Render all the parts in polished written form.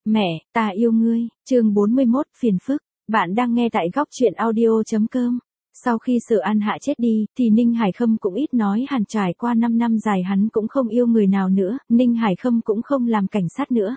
Mẹ, ta yêu ngươi, chương 41, phiền phức. Bạn đang nghe tại góc truyện audio.com. Sau khi Sở An Hạ chết đi, thì Ninh Hải Khâm cũng ít nói, hẳn trải qua 5 năm dài hắn cũng không yêu người nào nữa, Ninh Hải Khâm cũng không làm cảnh sát nữa.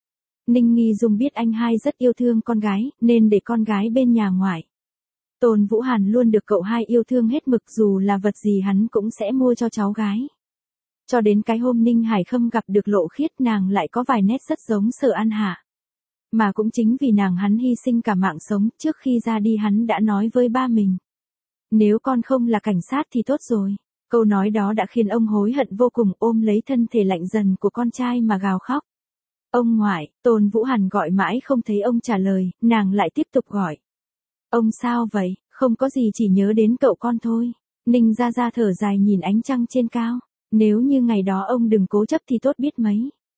Ninh Nghi Dung biết anh hai rất yêu thương con gái, nên để con gái bên nhà ngoại. Tôn Vũ Hàn luôn được cậu hai yêu thương hết mực, dù là vật gì hắn cũng sẽ mua cho cháu gái. Cho đến cái hôm Ninh Hải Khâm gặp được Lộ Khiết, nàng lại có vài nét rất giống Sở An Hạ. Mà cũng chính vì nàng hắn hy sinh cả mạng sống, trước khi ra đi hắn đã nói với ba mình. Nếu con không là cảnh sát thì tốt rồi. Câu nói đó đã khiến ông hối hận vô cùng, ôm lấy thân thể lạnh dần của con trai mà gào khóc. Ông ngoại, Tôn Vũ Hàn gọi mãi không thấy ông trả lời, nàng lại tiếp tục gọi. Ông sao vậy, không có gì, chỉ nhớ đến cậu con thôi. Ninh Gia Gia thở dài nhìn ánh trăng trên cao. Nếu như ngày đó ông đừng cố chấp thì tốt biết mấy.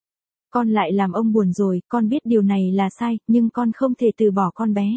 Con lại làm ông buồn rồi, con biết điều này là sai, nhưng con không thể từ bỏ con bé.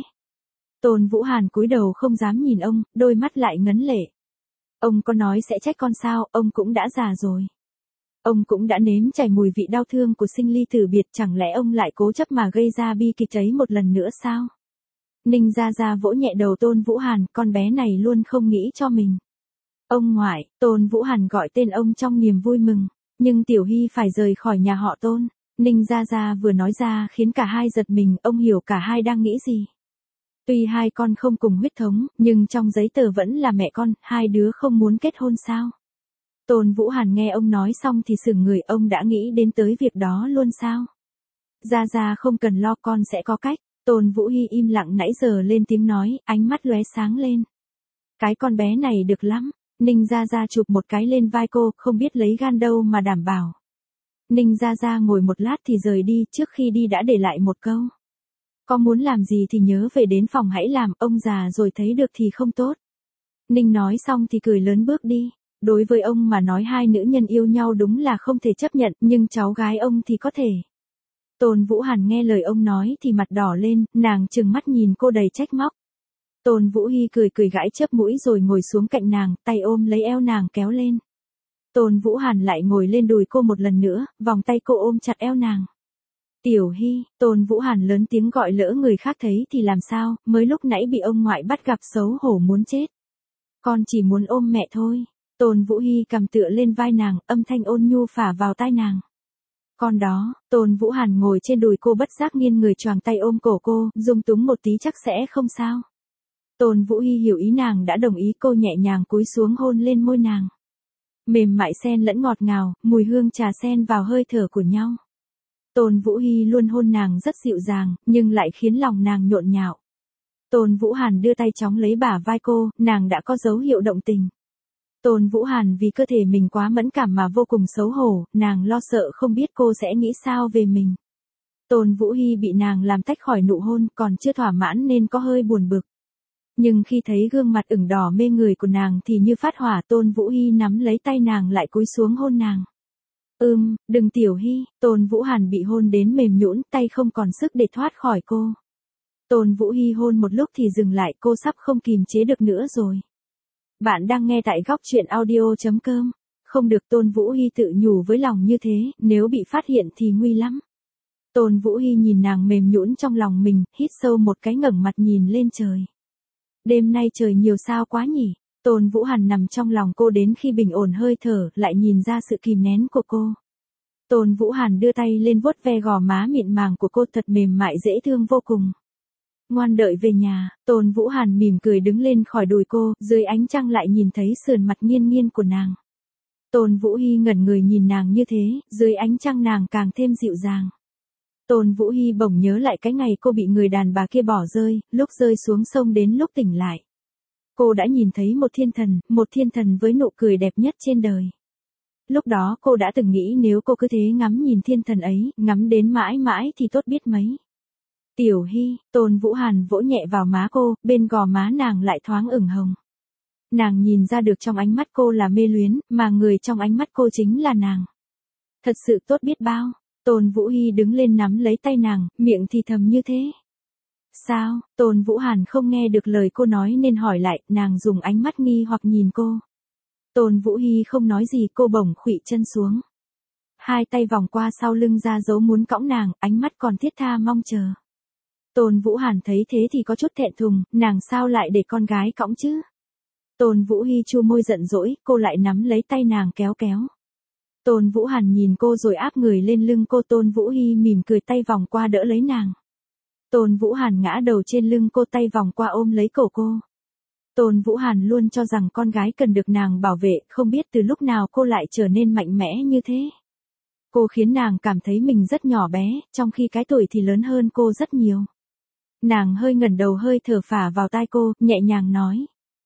Tôn Vũ Hàn cúi đầu không dám nhìn ông, đôi mắt lại ngấn lệ. Ông có nói sẽ trách con sao, ông cũng đã già rồi. Ông cũng đã nếm trải mùi vị đau thương của sinh ly tử biệt, chẳng lẽ ông lại cố chấp mà gây ra bi kịch ấy một lần nữa sao? Ninh Gia Gia vỗ nhẹ đầu Tôn Vũ Hàn, con bé này luôn không nghĩ cho mình. Ông ngoại, Tôn Vũ Hàn gọi tên ông trong niềm vui mừng, nhưng Tiểu Hy phải rời khỏi nhà họ Tôn. Ninh Gia Gia vừa nói ra khiến cả hai giật mình, ông hiểu cả hai đang nghĩ gì. Tuy hai con không cùng huyết thống, nhưng trong giấy tờ vẫn là mẹ con, hai đứa không muốn kết hôn sao? Tôn Vũ Hàn nghe ông nói xong thì sững người, ông đã nghĩ đến tới việc đó luôn sao? Gia Gia không cần lo, con sẽ có cách. Tôn Vũ Hy im lặng nãy giờ lên tiếng nói, ánh mắt lóe sáng lên. Cái con bé này được lắm. Ninh Gia Gia chụp một cái lên vai cô, không biết lấy gan đâu mà đảm bảo. Ninh Gia Gia ngồi một lát thì rời đi, trước khi đi đã để lại một câu. Có muốn làm gì thì nhớ về đến phòng hãy làm, ông già rồi thấy được thì không tốt. Ninh nói xong thì cười lớn bước đi. Đối với ông mà nói hai nữ nhân yêu nhau đúng là không thể chấp nhận, nhưng cháu gái ông thì có thể. Tôn Vũ Hàn nghe lời ông nói thì mặt đỏ lên, nàng trừng mắt nhìn cô đầy trách móc. Tôn Vũ Hy cười cười gãi chớp mũi rồi ngồi xuống cạnh nàng, tay ôm lấy eo nàng kéo lên. Tôn Vũ Hàn lại ngồi lên đùi cô một lần nữa, vòng tay cô ôm chặt eo nàng. Tiểu Hy, Tôn Vũ Hàn lớn tiếng gọi, lỡ người khác thấy thì làm sao, mới lúc nãy bị ông ngoại bắt gặp xấu hổ muốn chết. Con chỉ muốn ôm mẹ thôi. Tôn Vũ Hy cầm tựa lên vai nàng, âm thanh ôn nhu phả vào tai nàng. Con đó, Tôn Vũ Hàn ngồi trên đùi cô bất giác nghiêng người choàng tay ôm cổ cô, dung túng một tí chắc sẽ không sao. Tôn Vũ Hy hiểu ý nàng đã đồng ý, cô nhẹ nhàng cúi xuống hôn lên môi nàng. Mềm mại xen lẫn ngọt ngào, mùi hương trà xen vào hơi thở của nhau. Tôn Vũ Hy luôn hôn nàng rất dịu dàng, nhưng lại khiến lòng nàng nhộn nhạo. Tôn Vũ Hàn đưa tay chóng lấy bả vai cô, nàng đã có dấu hiệu động tình. Tôn Vũ Hàn vì cơ thể mình quá mẫn cảm mà vô cùng xấu hổ, nàng lo sợ không biết cô sẽ nghĩ sao về mình. Tôn Vũ Hy bị nàng làm tách khỏi nụ hôn, còn chưa thỏa mãn nên có hơi buồn bực. Nhưng khi thấy gương mặt ửng đỏ mê người của nàng thì như phát hỏa, Tôn Vũ Hy nắm lấy tay nàng lại cúi xuống hôn nàng. Đừng Tiểu Hy, Tôn Vũ Hàn bị hôn đến mềm nhũn, tay không còn sức để thoát khỏi cô. Tôn Vũ Hy hôn một lúc thì dừng lại, cô sắp không kìm chế được nữa rồi. Bạn đang nghe tại góc truyện audio.com. Không được, Tôn Vũ Hy tự nhủ với lòng như thế, nếu bị phát hiện thì nguy lắm. Tôn Vũ Hy nhìn nàng mềm nhũn trong lòng mình, hít sâu một cái, ngẩng mặt nhìn lên trời. Đêm nay trời nhiều sao quá nhỉ? Tôn Vũ Hàn nằm trong lòng cô đến khi bình ổn hơi thở, lại nhìn ra sự kìm nén của cô. Tôn Vũ Hàn đưa tay lên vuốt ve gò má mịn màng của cô, thật mềm mại dễ thương vô cùng. Ngoan, đợi về nhà. Tôn Vũ Hàn mỉm cười đứng lên khỏi đùi cô, dưới ánh trăng lại nhìn thấy sườn mặt nghiêng nghiêng của nàng. Tôn Vũ Hy ngẩn người nhìn nàng như thế, dưới ánh trăng nàng càng thêm dịu dàng. Tôn Vũ Hy bỗng nhớ lại cái ngày cô bị người đàn bà kia bỏ rơi, lúc rơi xuống sông đến lúc tỉnh lại. Cô đã nhìn thấy một thiên thần với nụ cười đẹp nhất trên đời. Lúc đó cô đã từng nghĩ nếu cô cứ thế ngắm nhìn thiên thần ấy, ngắm đến mãi mãi thì tốt biết mấy. Tiểu Hy, Tôn Vũ Hàn vỗ nhẹ vào má cô, bên gò má nàng lại thoáng ửng hồng. Nàng nhìn ra được trong ánh mắt cô là mê luyến, mà người trong ánh mắt cô chính là nàng. Thật sự tốt biết bao. Tôn Vũ Hy đứng lên nắm lấy tay nàng, miệng thì thầm như thế. Sao? Tôn Vũ Hàn không nghe được lời cô nói nên hỏi lại, nàng dùng ánh mắt nghi hoặc nhìn cô. Tôn Vũ Hy không nói gì, cô bỗng khuỵu chân xuống. hai tay vòng qua sau lưng ra dấu muốn cõng nàng, ánh mắt còn thiết tha mong chờ. Tôn Vũ Hàn thấy thế thì có chút thẹn thùng, nàng sao lại để con gái cõng chứ? Tôn Vũ Hi chu môi giận dỗi, cô lại nắm lấy tay nàng kéo kéo. Tôn Vũ Hàn nhìn cô rồi áp người lên lưng cô. Tôn Vũ Hi mỉm cười tay vòng qua đỡ lấy nàng. Tôn Vũ Hàn ngã đầu trên lưng cô, tay vòng qua ôm lấy cổ cô. Tôn Vũ Hàn luôn cho rằng con gái cần được nàng bảo vệ, không biết từ lúc nào cô lại trở nên mạnh mẽ như thế. Cô khiến nàng cảm thấy mình rất nhỏ bé, trong khi cái tuổi thì lớn hơn cô rất nhiều. Nàng hơi ngẩng đầu, hơi thở phả vào tai cô, nhẹ nhàng nói.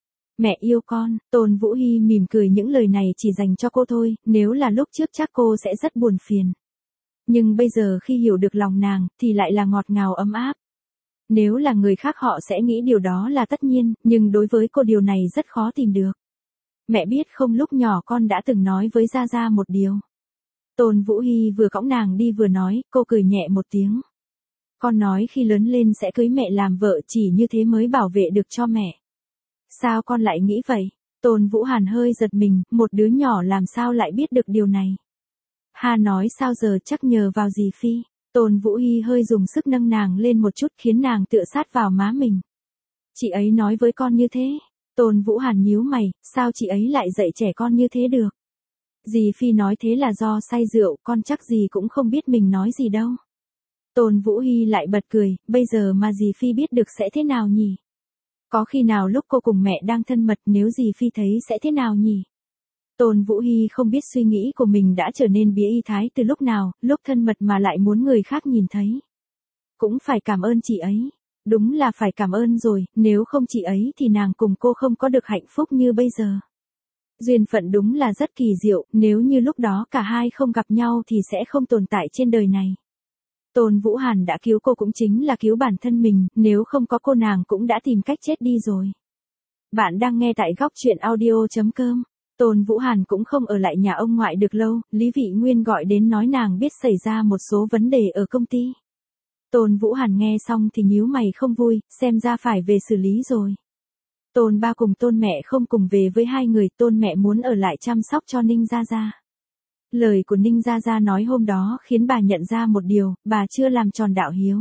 Mẹ yêu con. Tôn Vũ Hi mỉm cười, những lời này chỉ dành cho cô thôi, nếu là lúc trước chắc cô sẽ rất buồn phiền. Nhưng bây giờ khi hiểu được lòng nàng, thì lại là ngọt ngào ấm áp. Nếu là người khác họ sẽ nghĩ điều đó là tất nhiên, nhưng đối với cô điều này rất khó tìm được. Mẹ biết không, lúc nhỏ con đã từng nói với Gia Gia một điều. Tôn Vũ Hi vừa cõng nàng đi vừa nói, cô cười nhẹ một tiếng. Con nói khi lớn lên sẽ cưới mẹ làm vợ, chỉ như thế mới bảo vệ được cho mẹ. Sao con lại nghĩ vậy? Tôn Vũ Hàn hơi giật mình, một đứa nhỏ làm sao lại biết được điều này? Hà nói sao giờ, chắc nhờ vào dì Phi. Tôn Vũ Hi hơi dùng sức nâng nàng lên một chút, khiến nàng tựa sát vào má mình. Chị ấy nói với con như thế. Tôn Vũ Hàn nhíu mày, sao chị ấy lại dạy trẻ con như thế được? Dì Phi nói thế là do say rượu, con chắc dì cũng không biết mình nói gì đâu. Tôn Vũ Hi lại bật cười, bây giờ mà dì Phi biết được sẽ thế nào nhỉ? Có khi nào lúc cô cùng mẹ đang thân mật, nếu dì Phi thấy sẽ thế nào nhỉ? Tôn Vũ Hi không biết suy nghĩ của mình đã trở nên bí y thái từ lúc nào, lúc thân mật mà lại muốn người khác nhìn thấy. Cũng phải cảm ơn chị ấy. Đúng là phải cảm ơn rồi, nếu không chị ấy thì nàng cùng cô không có được hạnh phúc như bây giờ. Duyên phận đúng là rất kỳ diệu, nếu như lúc đó cả hai không gặp nhau thì sẽ không tồn tại trên đời này. Tôn Vũ Hàn đã cứu cô cũng chính là cứu bản thân mình, nếu không có cô nàng cũng đã tìm cách chết đi rồi. Bạn đang nghe tại góc truyện audio.com. Tôn Vũ Hàn cũng không ở lại nhà ông ngoại được lâu, Lý Vị Nguyên gọi đến nói nàng biết xảy ra một số vấn đề ở công ty. Tôn Vũ Hàn nghe xong thì nhíu mày không vui, xem ra phải về xử lý rồi. Tôn ba cùng Tôn mẹ không cùng về với hai người, Tôn mẹ muốn ở lại chăm sóc cho Ninh Gia Gia. Lời của Ninh Gia Gia nói hôm đó khiến bà nhận ra một điều, bà chưa làm tròn đạo hiếu.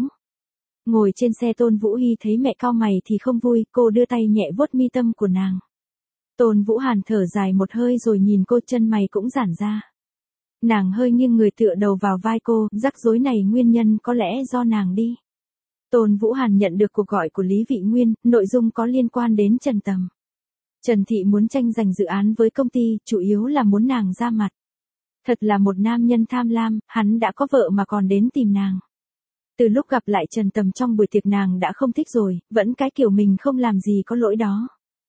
Ngồi trên xe Tôn Vũ Hi thấy mẹ cau mày thì không vui, cô đưa tay nhẹ vuốt mi tâm của nàng. Tôn Vũ Hàn thở dài một hơi rồi nhìn cô, chân mày cũng giãn ra. Nàng hơi nghiêng người tựa đầu vào vai cô, rắc rối này nguyên nhân có lẽ do nàng đi. Tôn Vũ Hàn nhận được cuộc gọi của Lý Vị Nguyên, nội dung có liên quan đến Trần Tầm. Trần Thị muốn tranh giành dự án với công ty, chủ yếu là muốn nàng ra mặt. Thật là một nam nhân tham lam, hắn đã có vợ mà còn đến tìm nàng. Từ lúc gặp lại Trần Tầm trong buổi tiệc nàng đã không thích rồi, vẫn cái kiểu mình không làm gì có lỗi đó.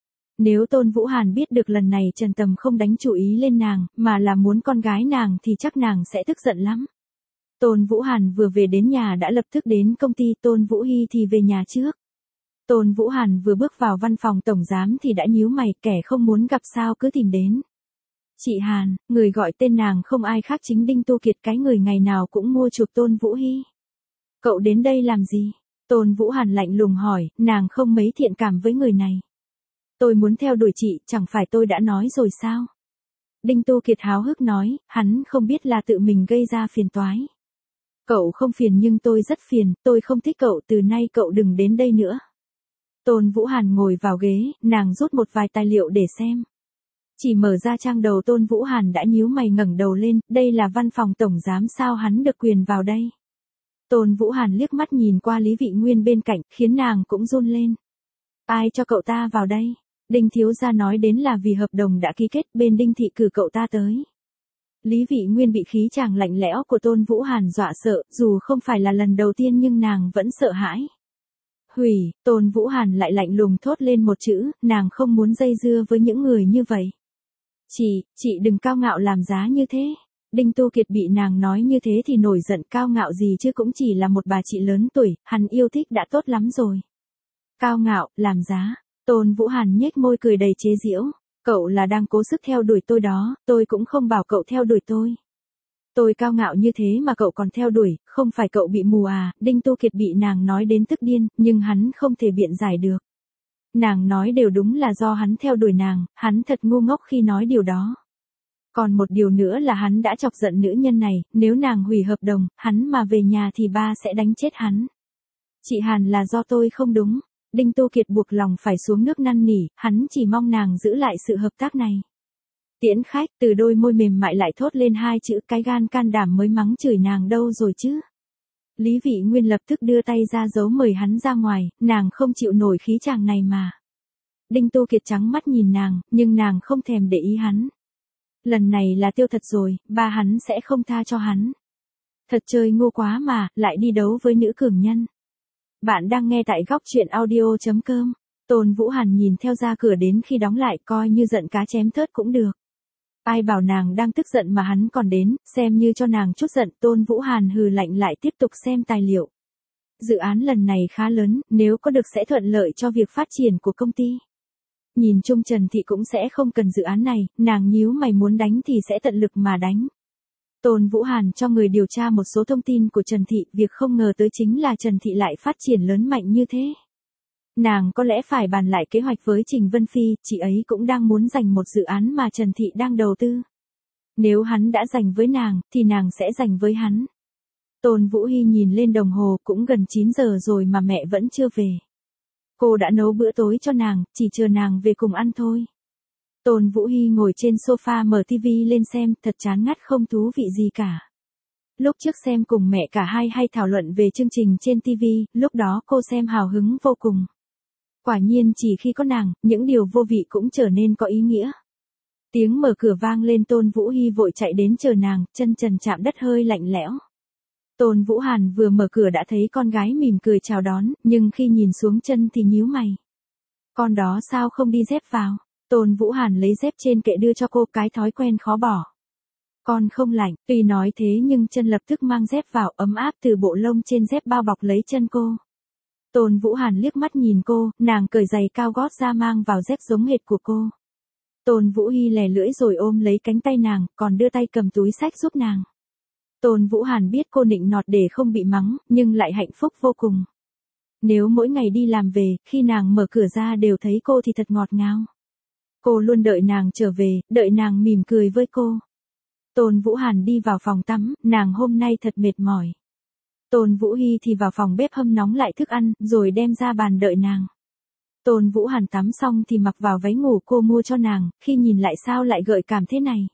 Nếu Tôn Vũ Hàn biết được lần này Trần Tầm không đánh chủ ý lên nàng, mà là muốn con gái nàng thì chắc nàng sẽ tức giận lắm. Tôn Vũ Hàn vừa về đến nhà đã lập tức đến công ty, Tôn Vũ Hi thì về nhà trước. Tôn Vũ Hàn vừa bước vào văn phòng tổng giám thì đã nhíu mày, kẻ không muốn gặp sao cứ tìm đến. Chị Hàn, người gọi tên nàng không ai khác chính Đinh Tu Kiệt, cái người ngày nào cũng mua chuộc Tôn Vũ Hi. Cậu đến đây làm gì? Tôn Vũ Hàn lạnh lùng hỏi, nàng không mấy thiện cảm với người này. Tôi muốn theo đuổi chị, chẳng phải tôi đã nói rồi sao? Đinh Tu Kiệt háo hức nói, hắn không biết là tự mình gây ra phiền toái. Cậu không phiền nhưng tôi rất phiền, tôi không thích cậu, từ nay cậu đừng đến đây nữa. Tôn Vũ Hàn ngồi vào ghế, nàng rút một vài tài liệu để xem. Chỉ mở ra trang đầu Tôn Vũ Hàn đã nhíu mày ngẩng đầu lên, đây là văn phòng tổng giám sao hắn được quyền vào đây? Tôn Vũ Hàn liếc mắt nhìn qua Lý Vị Nguyên bên cạnh, khiến nàng cũng run lên. Ai cho cậu ta vào đây? Đinh thiếu gia nói đến là vì hợp đồng đã ký kết, bên Đinh thị cử cậu ta tới. Lý Vị Nguyên bị khí chàng lạnh lẽo của Tôn Vũ Hàn dọa sợ, dù không phải là lần đầu tiên nhưng nàng vẫn sợ hãi. Hủy, Tôn Vũ Hàn lại lạnh lùng thốt lên một chữ, nàng không muốn dây dưa với những người như vậy. Chị đừng cao ngạo làm giá như thế. Đinh Tu Kiệt bị nàng nói như thế thì nổi giận, cao ngạo gì chứ, cũng chỉ là một bà chị lớn tuổi, hắn yêu thích đã tốt lắm rồi. Cao ngạo, làm giá. Tôn Vũ Hàn nhếch môi cười đầy chế giễu. Cậu là đang cố sức theo đuổi tôi đó, tôi cũng không bảo cậu theo đuổi tôi. Tôi cao ngạo như thế mà cậu còn theo đuổi, không phải cậu bị mù à? Đinh Tu Kiệt bị nàng nói đến tức điên, nhưng hắn không thể biện giải được. Nàng nói đều đúng, là do hắn theo đuổi nàng, hắn thật ngu ngốc khi nói điều đó. Còn một điều nữa là hắn đã chọc giận nữ nhân này, nếu nàng hủy hợp đồng, hắn mà về nhà thì ba sẽ đánh chết hắn. Chị Hàn là do tôi không đúng. Đinh Tu Kiệt buộc lòng phải xuống nước năn nỉ, hắn chỉ mong nàng giữ lại sự hợp tác này. Tiễn khách, từ đôi môi mềm mại lại thốt lên hai chữ cái gan can đảm mới mắng chửi nàng đâu rồi chứ. Lý Vị Nguyên lập tức đưa tay ra dấu mời hắn ra ngoài, nàng không chịu nổi khí chàng này mà. Đinh Tu Kiệt trắng mắt nhìn nàng, nhưng nàng không thèm để ý hắn. Lần này là tiêu thật rồi, ba hắn sẽ không tha cho hắn. Thật chơi ngu quá mà, lại đi đấu với nữ cường nhân. Bạn đang nghe tại góc truyện audio.com. Tôn Vũ Hàn nhìn theo ra cửa đến khi đóng lại coi như giận cá chém thớt cũng được. Ai bảo nàng đang tức giận mà hắn còn đến, xem như cho nàng chút giận. Tôn Vũ Hàn hừ lạnh lại tiếp tục xem tài liệu. Dự án lần này khá lớn, nếu có được sẽ thuận lợi cho việc phát triển của công ty. Nhìn chung Trần Thị cũng sẽ không cần dự án này, nàng nhíu mày muốn đánh thì sẽ tận lực mà đánh. Tôn Vũ Hàn cho người điều tra một số thông tin của Trần Thị, việc không ngờ tới chính là Trần Thị lại phát triển lớn mạnh như thế. Nàng có lẽ phải bàn lại kế hoạch với Trình Vân Phi, chị ấy cũng đang muốn giành một dự án mà Trần Thị đang đầu tư. Nếu hắn đã giành với nàng, thì nàng sẽ giành với hắn. Tôn Vũ Hy nhìn lên đồng hồ, cũng gần 9 giờ rồi mà mẹ vẫn chưa về. Cô đã nấu bữa tối cho nàng, chỉ chờ nàng về cùng ăn thôi. Tôn Vũ Hy ngồi trên sofa mở tivi lên xem, thật chán ngắt không thú vị gì cả. Lúc trước xem cùng mẹ cả hai hay thảo luận về chương trình trên tivi, lúc đó cô xem hào hứng vô cùng. Quả nhiên chỉ khi có nàng, những điều vô vị cũng trở nên có ý nghĩa. Tiếng mở cửa vang lên, Tôn Vũ Hy vội chạy đến chờ nàng, chân trần chạm đất hơi lạnh lẽo. Tôn Vũ Hàn vừa mở cửa đã thấy con gái mỉm cười chào đón, nhưng khi nhìn xuống chân thì nhíu mày. Con đó sao không đi dép vào? Tôn Vũ Hàn lấy dép trên kệ đưa cho cô, cái thói quen khó bỏ. Con không lạnh, tuy nói thế nhưng chân lập tức mang dép vào, ấm áp từ bộ lông trên dép bao bọc lấy chân cô. Tôn Vũ Hàn liếc mắt nhìn cô, nàng cởi giày cao gót ra mang vào dép giống hệt của cô. Tôn Vũ Hy lè lưỡi rồi ôm lấy cánh tay nàng, còn đưa tay cầm túi xách giúp nàng. Tôn Vũ Hàn biết cô nịnh nọt để không bị mắng, nhưng lại hạnh phúc vô cùng. Nếu mỗi ngày đi làm về, khi nàng mở cửa ra đều thấy cô thì thật ngọt ngào. Cô luôn đợi nàng trở về, đợi nàng mỉm cười với cô. Tôn Vũ Hàn đi vào phòng tắm, nàng hôm nay thật mệt mỏi. Tôn Vũ Hy thì vào phòng bếp hâm nóng lại thức ăn, rồi đem ra bàn đợi nàng. Tôn Vũ Hàn tắm xong thì mặc vào váy ngủ cô mua cho nàng, khi nhìn lại sao lại gợi cảm thế này.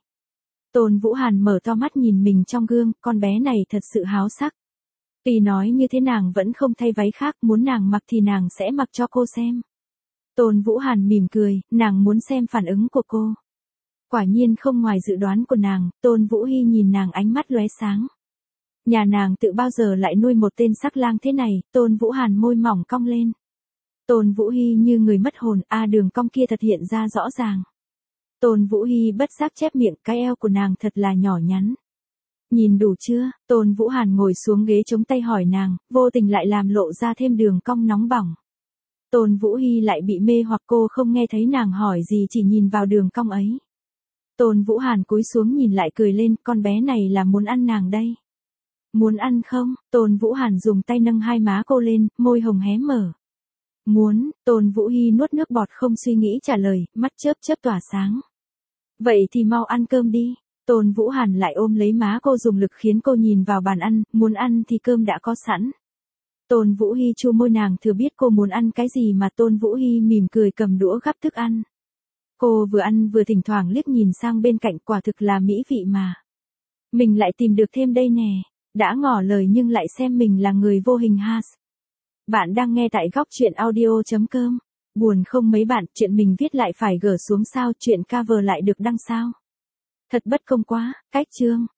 Tôn Vũ Hàn mở to mắt nhìn mình trong gương, con bé này thật sự háo sắc. Tuy nói như thế nàng vẫn không thay váy khác, muốn nàng mặc thì nàng sẽ mặc cho cô xem. Tôn Vũ Hàn mỉm cười, nàng muốn xem phản ứng của cô. Quả nhiên không ngoài dự đoán của nàng, Tôn Vũ Hy nhìn nàng ánh mắt lóe sáng. Nhà nàng tự bao giờ lại nuôi một tên sắc lang thế này? Tôn Vũ Hàn môi mỏng cong lên. Tôn Vũ Hy như người mất hồn, đường cong kia thật hiện ra rõ ràng. Tôn Vũ Hy bất giác chép miệng, cái eo của nàng thật là nhỏ nhắn. Nhìn đủ chưa? Tôn Vũ Hàn ngồi xuống ghế chống tay hỏi nàng, vô tình lại làm lộ ra thêm đường cong nóng bỏng. Tôn Vũ Hy lại bị mê hoặc, cô không nghe thấy nàng hỏi gì, chỉ nhìn vào đường cong ấy. Tôn Vũ Hàn cúi xuống nhìn lại cười lên, con bé này là muốn ăn nàng đây. Muốn ăn không? Tôn Vũ Hàn dùng tay nâng hai má cô lên, môi hồng hé mở. Muốn. Tôn Vũ Hy nuốt nước bọt không suy nghĩ trả lời, mắt chớp chớp tỏa sáng. Vậy thì mau ăn cơm đi. Tôn Vũ Hàn lại ôm lấy má cô dùng lực khiến cô nhìn vào bàn ăn, muốn ăn thì cơm đã có sẵn. Tôn Vũ Hy chu môi, nàng thừa biết cô muốn ăn cái gì mà. Tôn Vũ Hy mỉm cười cầm đũa gắp thức ăn. Cô vừa ăn vừa thỉnh thoảng liếc nhìn sang bên cạnh, quả thực là mỹ vị mà. Mình lại tìm được thêm đây nè. Đã ngỏ lời nhưng lại xem mình là người vô hình ha. Bạn đang nghe tại góc truyện audio.com. Buồn không mấy bạn, chuyện mình viết lại phải gỡ xuống sao, chuyện cover lại được đăng sao. Thật bất công quá. Cách chương.